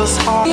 lover's heart.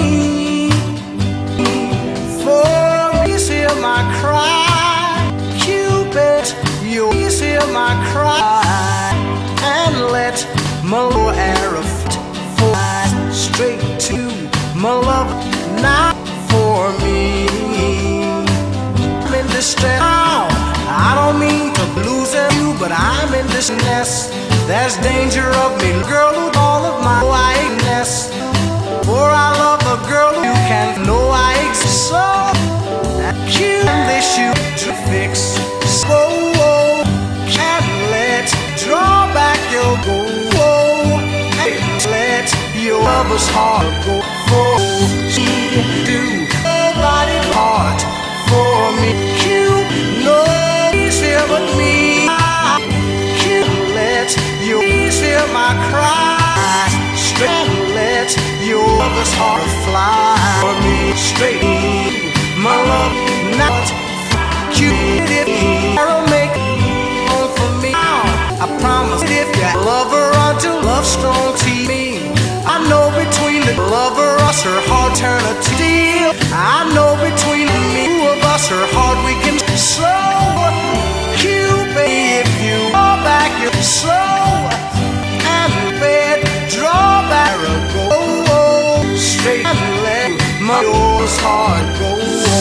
For me, hear my cry, Cupid. You hear my cry, and let my little arrow fly straight to my love. Not for me. I'm in distress now. I don't mean to lose you, but I'm in distress. There's danger of me, girl, with all of my whiteness. For I love a girl you can't know I exist. So cute this you to fix. So can't let draw back your go. Can't let your lover's heart go. For do nobody part for me. Cute, nobody's here but me. Can't let your hear my cry. Straight let your lover's heart fly for me. Straight my love not cute. If arrow make on for me now, I promise if you love her until love strong to me. I know between the lover us her heart turn a steel. I know between me two of us her heart we can slow. Cupid, if you draw back your soul and bed, draw back a go straight and let my yours heart go.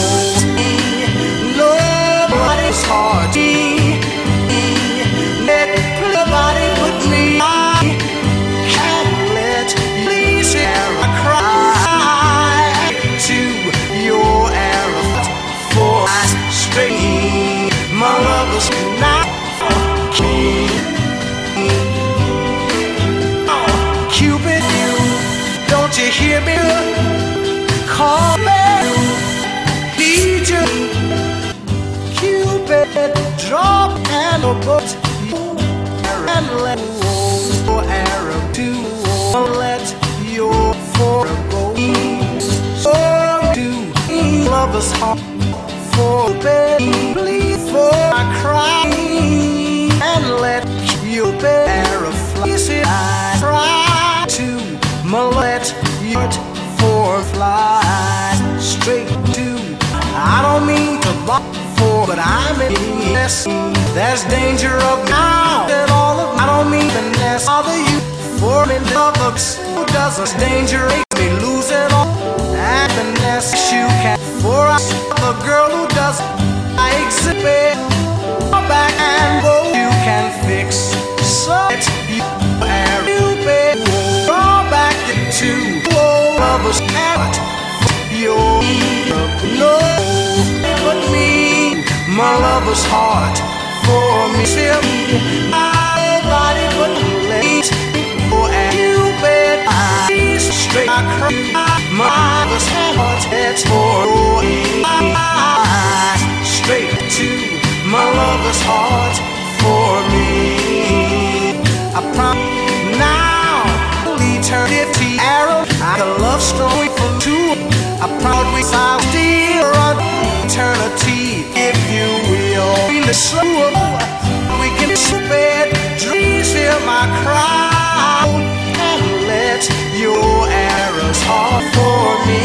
Nobody's heart. Let nobody but me. Can't let please arrow cry to your arrow for straight. My lover's not king. Cupid, you don't you hear me? Call me, need you. Cupid, drop and a boat and let your arrow to let your four go. So do lover's heart for baby, please for I cry and let your arrow fly. I try to let your for fly straight to. I don't mean to bop for, but I'm in yes. There's danger of me now that all of I don't mean the nest. Bother you for me lovers who does us danger makes me lose it all. And the nest you can for us a girl who does I exhibit back and go you can fix. So it's you and you baby draw back into lovers and your no but me my lover's heart for me still nobody but late and you bet I straight I cry my lover's heart it's for me straight to my lover's heart for me. I promise now eternity arrow I can love story for two. I proudly I'll steal on eternity if you will. In the slow we can bed dreams hear my cry and let your arrows heart for me.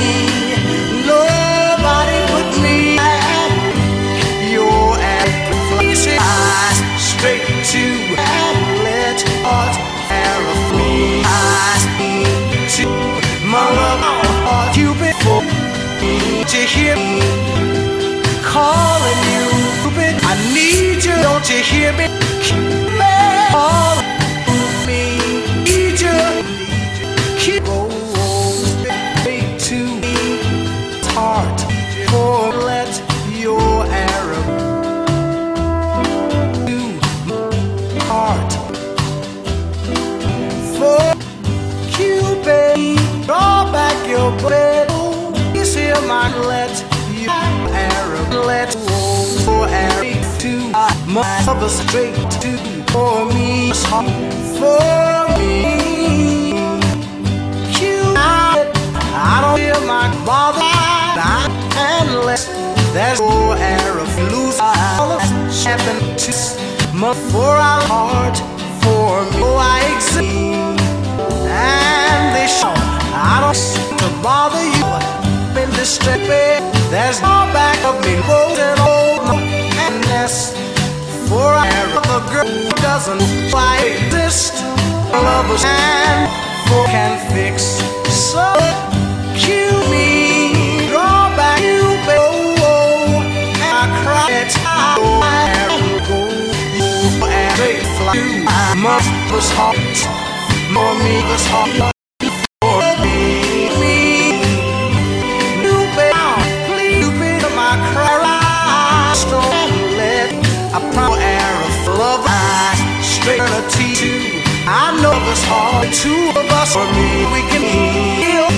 Nobody but me and your arrows fly straight to and let heart arrow fly to my love heart. Cupid for me to hear me calling you. Cupid, I need you. Don't you hear me? Call me. Need you. Keep straight to me. Heart for let your arrow to heart for Cupid. Draw back your bread. You see my let you arrow let your arrow to my lover straight to for me for me. Cupid, I don't feel my bother. I'm endless. There's no arrow lose all of happen to my for our heart for me. Oh, I exist and they show I don't seem to bother you. In distress, there's no back of me rolling over and nest. For I have a girl who doesn't quite exist. Lovers and for can fix. So cue me, draw back you, baby. And I cry at I go. You and they fly. My was hot, more me was hot. For me, you baby, please you be my cry. Storm let a proud air of love. I straighten a T2. I know it's hard. Two of us, for me, we can heal.